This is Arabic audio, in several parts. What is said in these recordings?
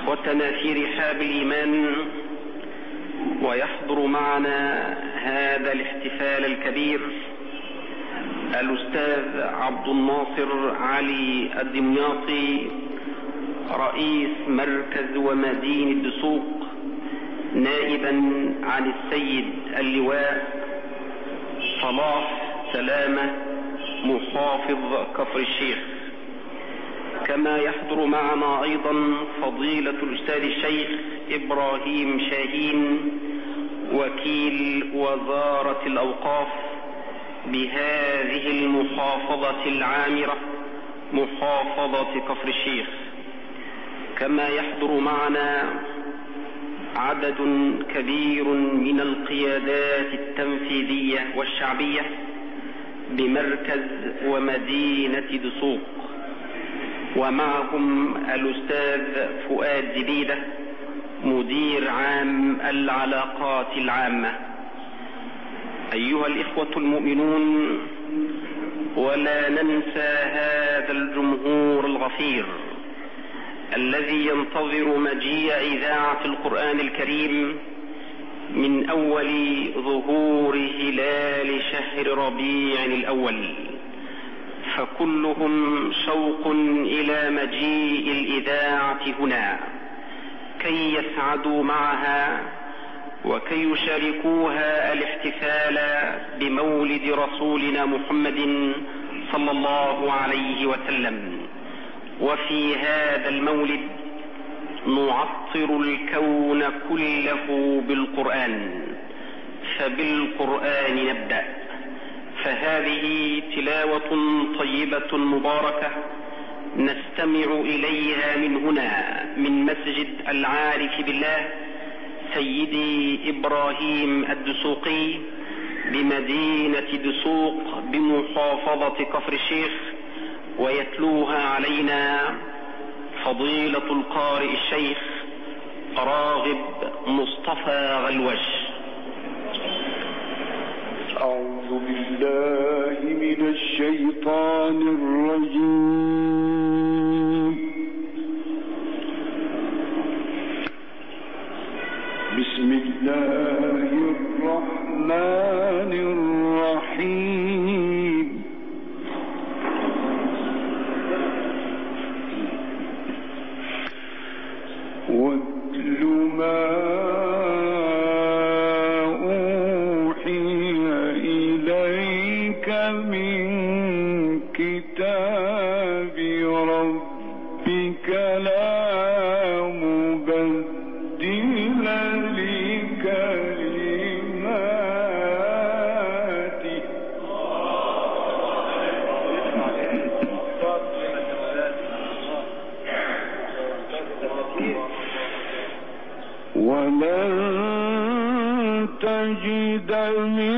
إخوتنا في رحاب الإيمان، ويحضر معنا هذا الاحتفال الكبير الأستاذ عبد الناصر علي الدمياطي، رئيس مركز ومدينة دسوق، نائبا عن السيد اللواء صلاح سلامة محافظ كفر الشيخ. كما يحضر معنا أيضا فضيلة الأستاذ الشيخ إبراهيم شاهين، وكيل وزارة الأوقاف بهذه المحافظة العامرة محافظة كفر الشيخ. كما يحضر معنا عدد كبير من القيادات التنفيذية والشعبية بمركز ومدينة دسوق، ومعهم الأستاذ فؤاد زبيدة مدير عام العلاقات العامة. أيها الإخوة المؤمنون، ولا ننسى هذا الجمهور الغفير الذي ينتظر مجيء إذاعة القرآن الكريم من أول ظهور هلال شهر ربيع الأول، فكلهم شوق إلى مجيء الإذاعة هنا كي يسعدوا معها وكي يشاركوها الاحتفال بمولد رسولنا محمد صلى الله عليه وسلم. وفي هذا المولد نعطر الكون كله بالقرآن، فبالقرآن نبدأ. فهذه تلاوة طيبة مباركة نستمع إليها من هنا من مسجد العارف بالله سيدي إبراهيم الدسوقي بمدينة دسوق بمحافظة كفر الشيخ، ويتلوها علينا فضيلة القارئ الشيخ راغب مصطفى غلوش. أعوذ بالله من الشيطان الرجيم. بسم الله الرحمن الرحيم. واتل ما من كتاب ربك لا مبدل لكلماته ولن تجد من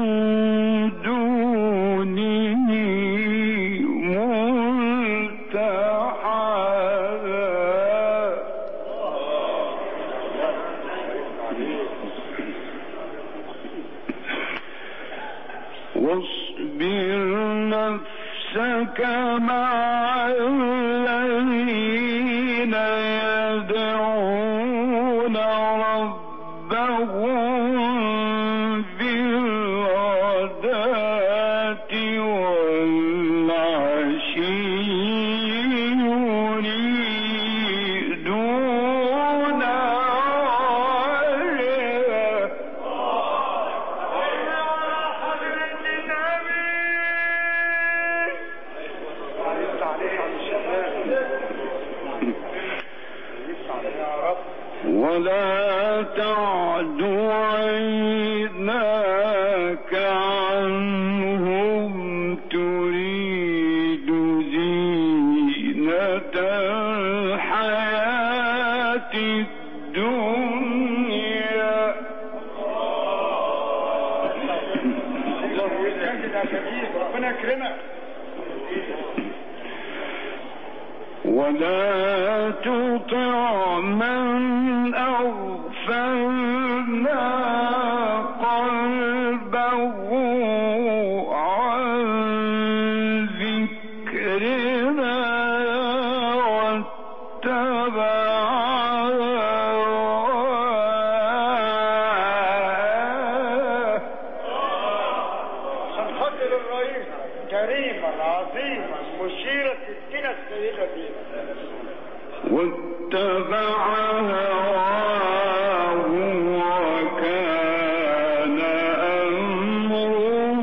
واصبر نفسك مع الذين يدعون ربهم بالغداة والعشي يريدون ولا تعد عيناك عنهم تريد زينة الحياة الدنيا ولا تطع من أغفلنا قلبه عن ذكرنا واتبع واتبع هواه وكان أمره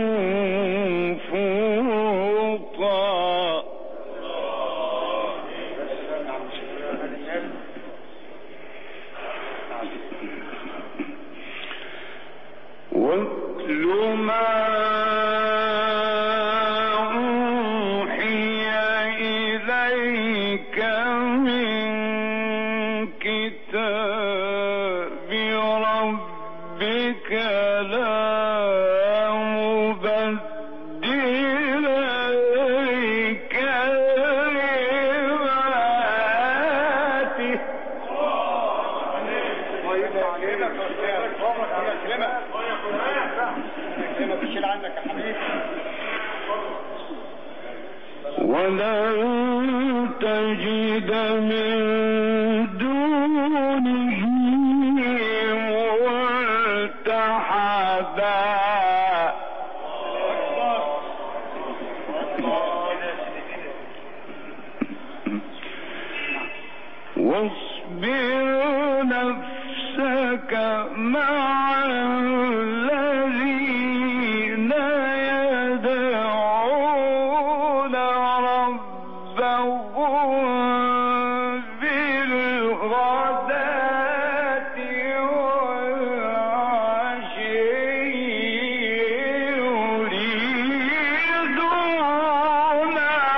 فرطا. واتل ما أوحي إليك من كتاب ربك لا مبدل لكلماته. ولن تجد من دونه ملتحدا. واصبر نفسك مع الذين يدعون ربهم بالغداة والعشي يريدون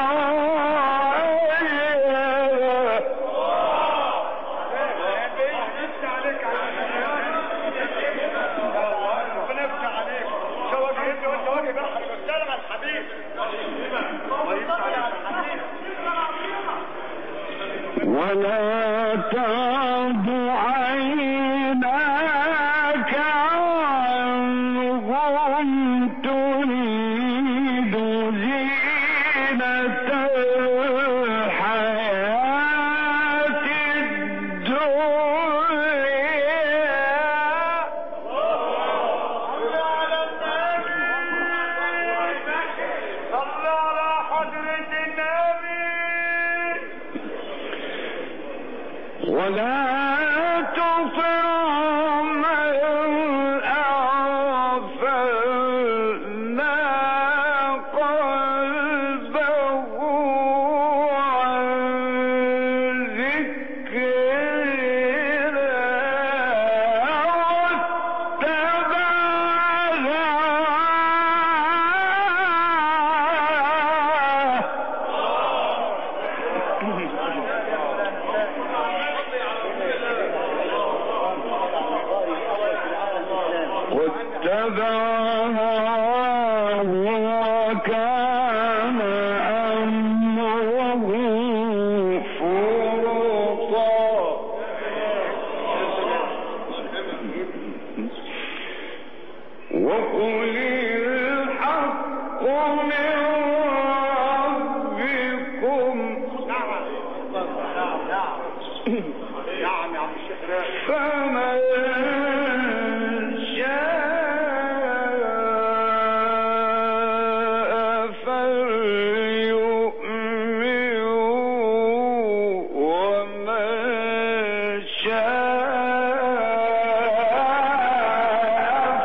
ولا تعد عيناك عنهم تريد زينة الحياة ولا تطع من أغفلنا قلبه عن ذكرنا واتبع هواه وكان أمره فرطا. وقل الحق من ربكم. فمن شاء فليؤمن ومن شاء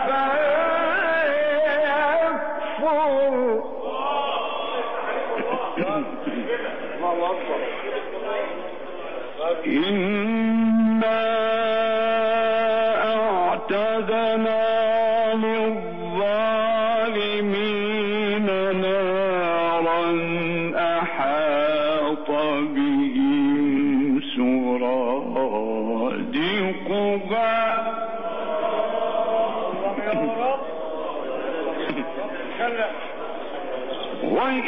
فليكفر. إنا أعتدنا للظالمين نارا أحاط بهم سرادقها وإن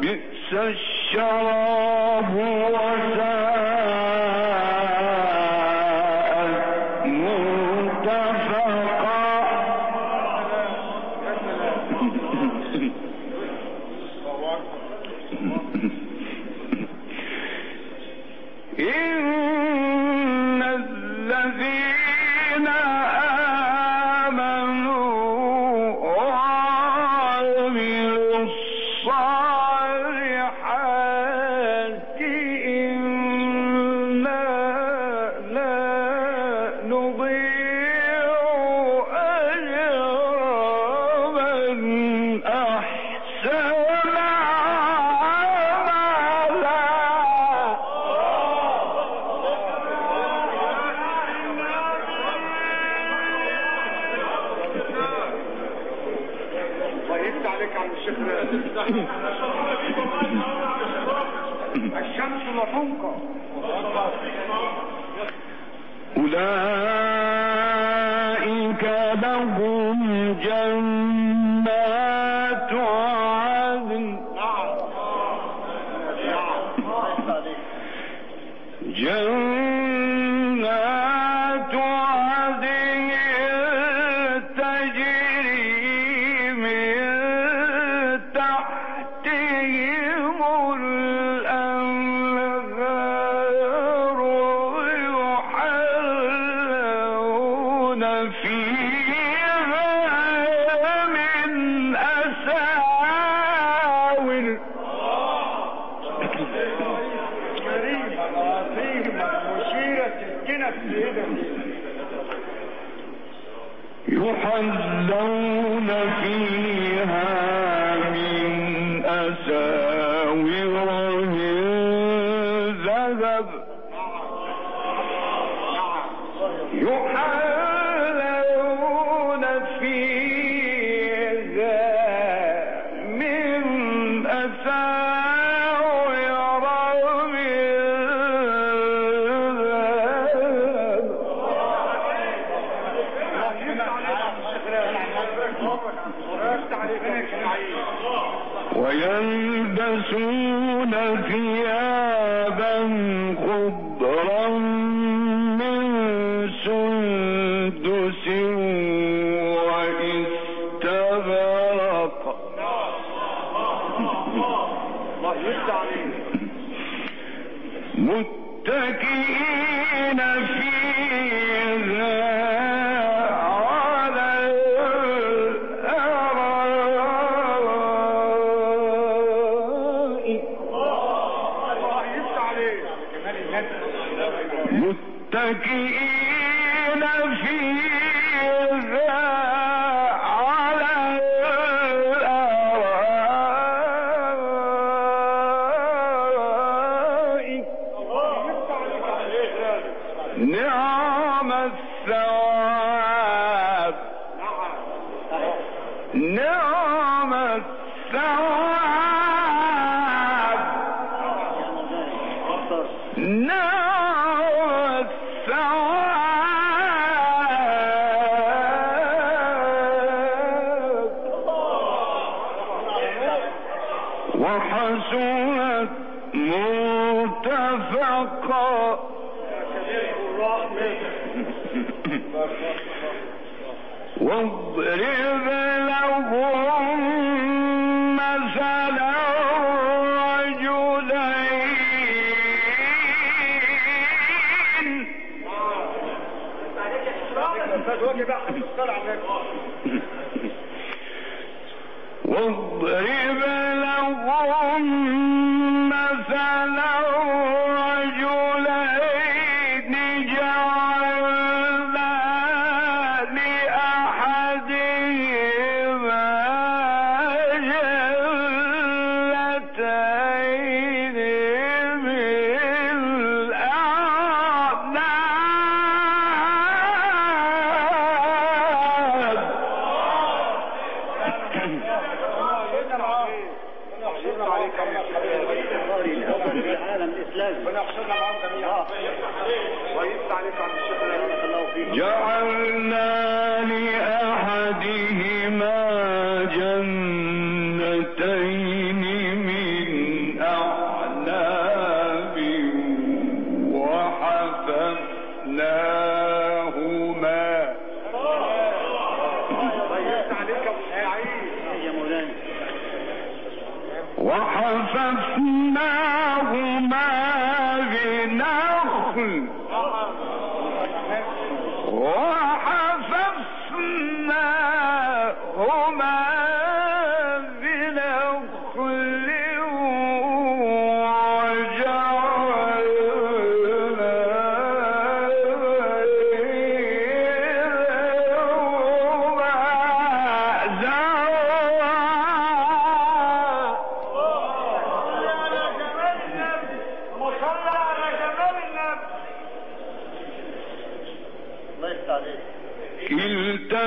بئس الشراب وساءت مرتفقا. إن الذين آمنوا وعملوا الصالحات إنا لا نضيع أجر من أحسن الشمس وفوقه. أولئك لهم جنات عدن جنات عدن تجري من تحتهم الأنهار يحلون فيها من أساور يحلون فيها من أساور من ذهب يحلون فيها من أساور من ويلبسون ثيابا خضرا من سندس واستبرق متكئين فيها على الأرائك متكئين فيها على الأرائك نعم الثواب نعم الثواب نعم الثواب وحسنت مرتفقا. واضرب لهم مثلا واضرب لهم مثلا رجلين جعلنا لأحدهما جنتين من أعناب جعلنا لأحدهما جنتين من وحففناهما بنخل كلتا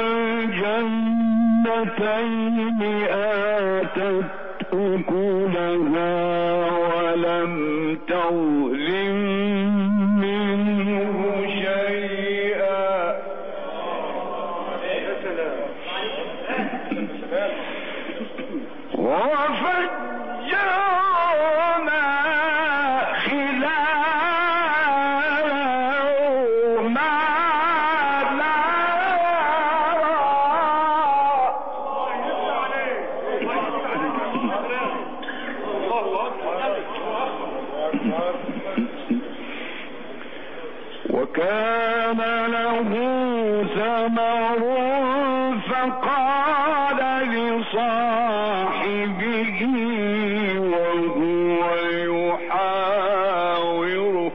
الجنتين آتت أكلها ولم تظلم منه شيئا وفجرنا خلالهما وكان له ثمر فقال لصاحبه وهو يحاوره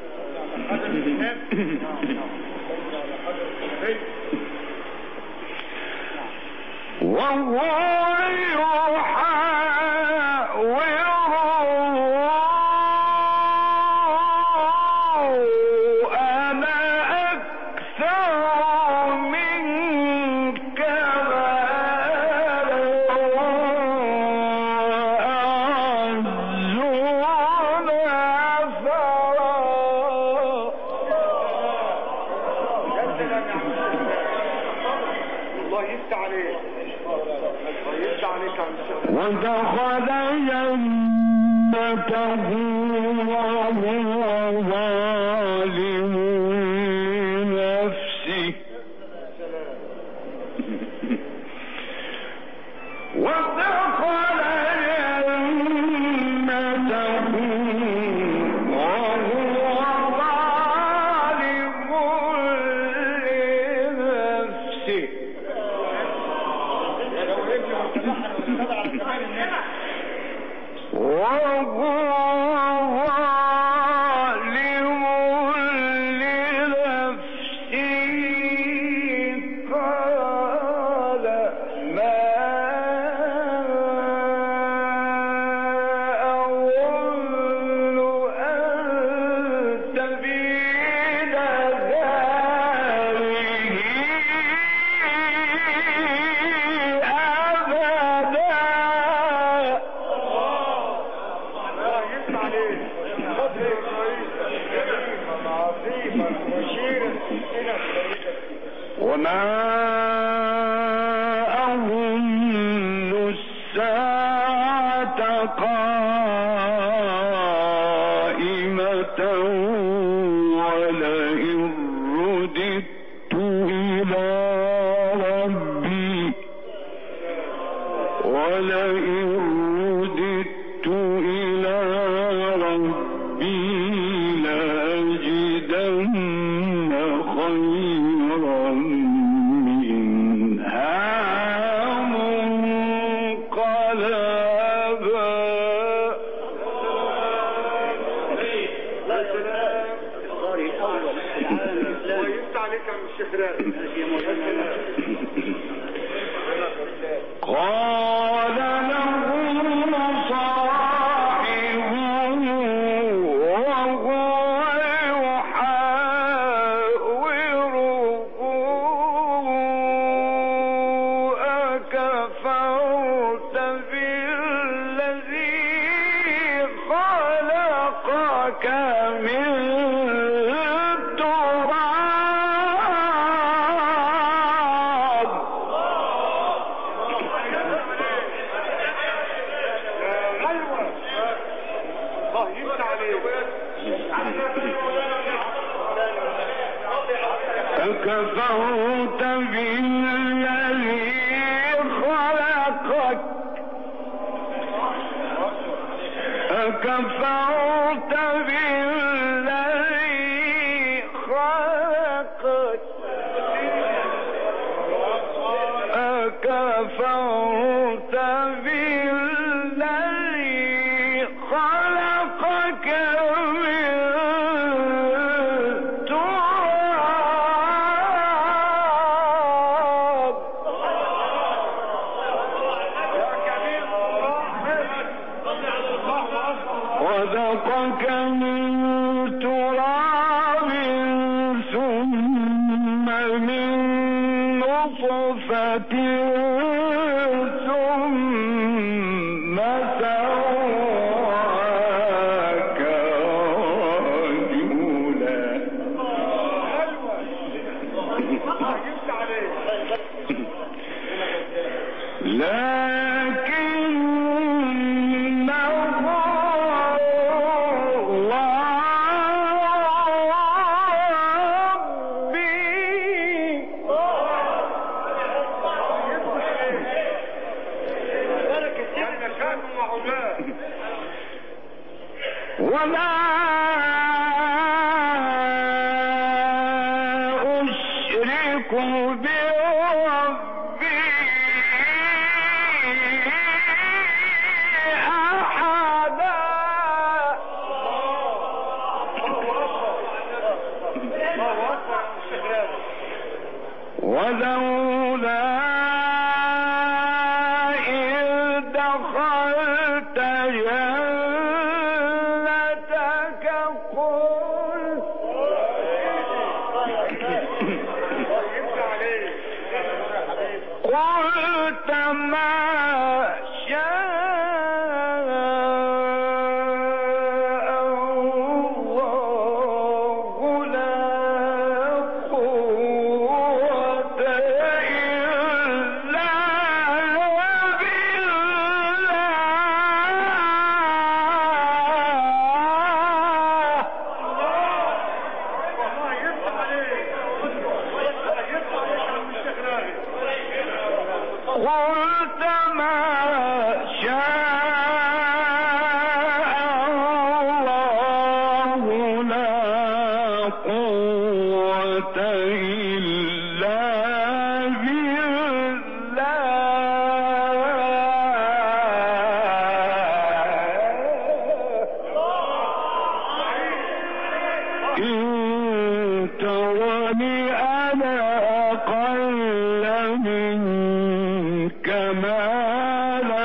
ودخل جنته وهو ظالم لنفسه ودخل جنته وهو ظالم لنفسه قال ما أظن أن تبيد هذه وما أظن الساعة قائمة ولئن رددت إلى ربي لأجدن خيرا منها منقلبا. قال له صاحبه وهو يحاوره أكفرت بالذي خلقك من أكفرت بالذي خلقك أكفرت بالذي خلقك أكفرت بالذي خلقك من تراب خلقك من تراب ثم من نطفة ثم سواك رجلا ولا أشرك بربي أحدا ولولا إذ دخلت جنتك قلت ما شاء الله لا قوة إلا قلت ما شاء الله لا قوة إلا بالله إن ترني أنا أقل منك مالا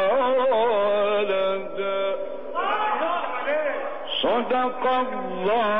وولدا صدق الله